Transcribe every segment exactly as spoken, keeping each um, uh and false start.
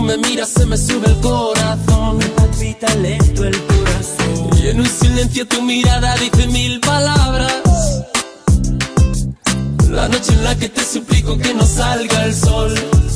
me miras se me sube el corazón, me palpita lento el corazón. Y en un silencio tu mirada dice mil palabras. La noche en la que te suplico que no salga el sol.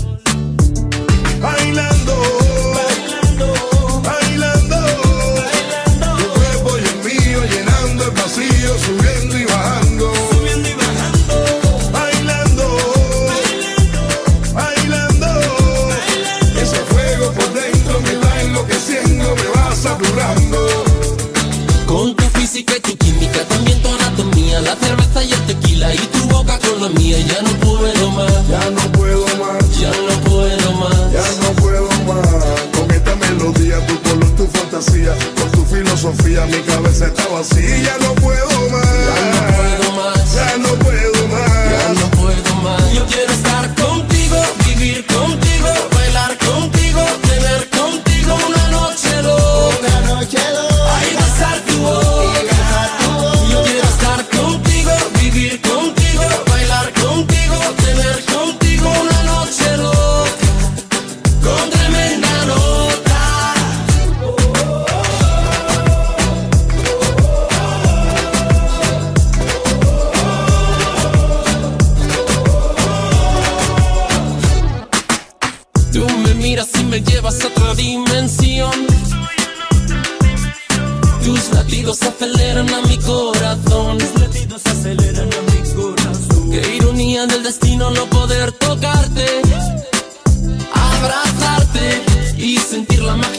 Bailando, Bailando, bailando, bailando, tu cuerpo y el mío llenando el vacío, subiendo y bajando. subiendo y bajando, Bailando, bailando, bailando, bailando. ese fuego por dentro me va enloqueciendo, me va saturando. Con tu física y tu química, también tu anatomía, la cerveza y el tequila y tu boca con la mía. Ya no puedo más, Ya no puedo más, ya no puedo más. ya no puedo más. Con esta melodía, tu color, tu fantasía, con tu filosofía, mi cabeza está vacía. Ya no puedo más, Ya no puedo más, ya no puedo más. ya no puedo más. Yo quiero estar contigo, vivir contigo, bailar contigo, tener contigo una noche loca. Una noche loca, Ay, besar tu boca. Yo quiero estar contigo, vivir contigo, bailar contigo, tener contigo una noche loca, con tremenda nota. Tú me miras y me llevas a otra dimensión. Tus latidos aceleran a mi corazón. los latidos aceleran a mi corazón. Qué ironía del destino no poder tocarte, abrazarte y sentir la magia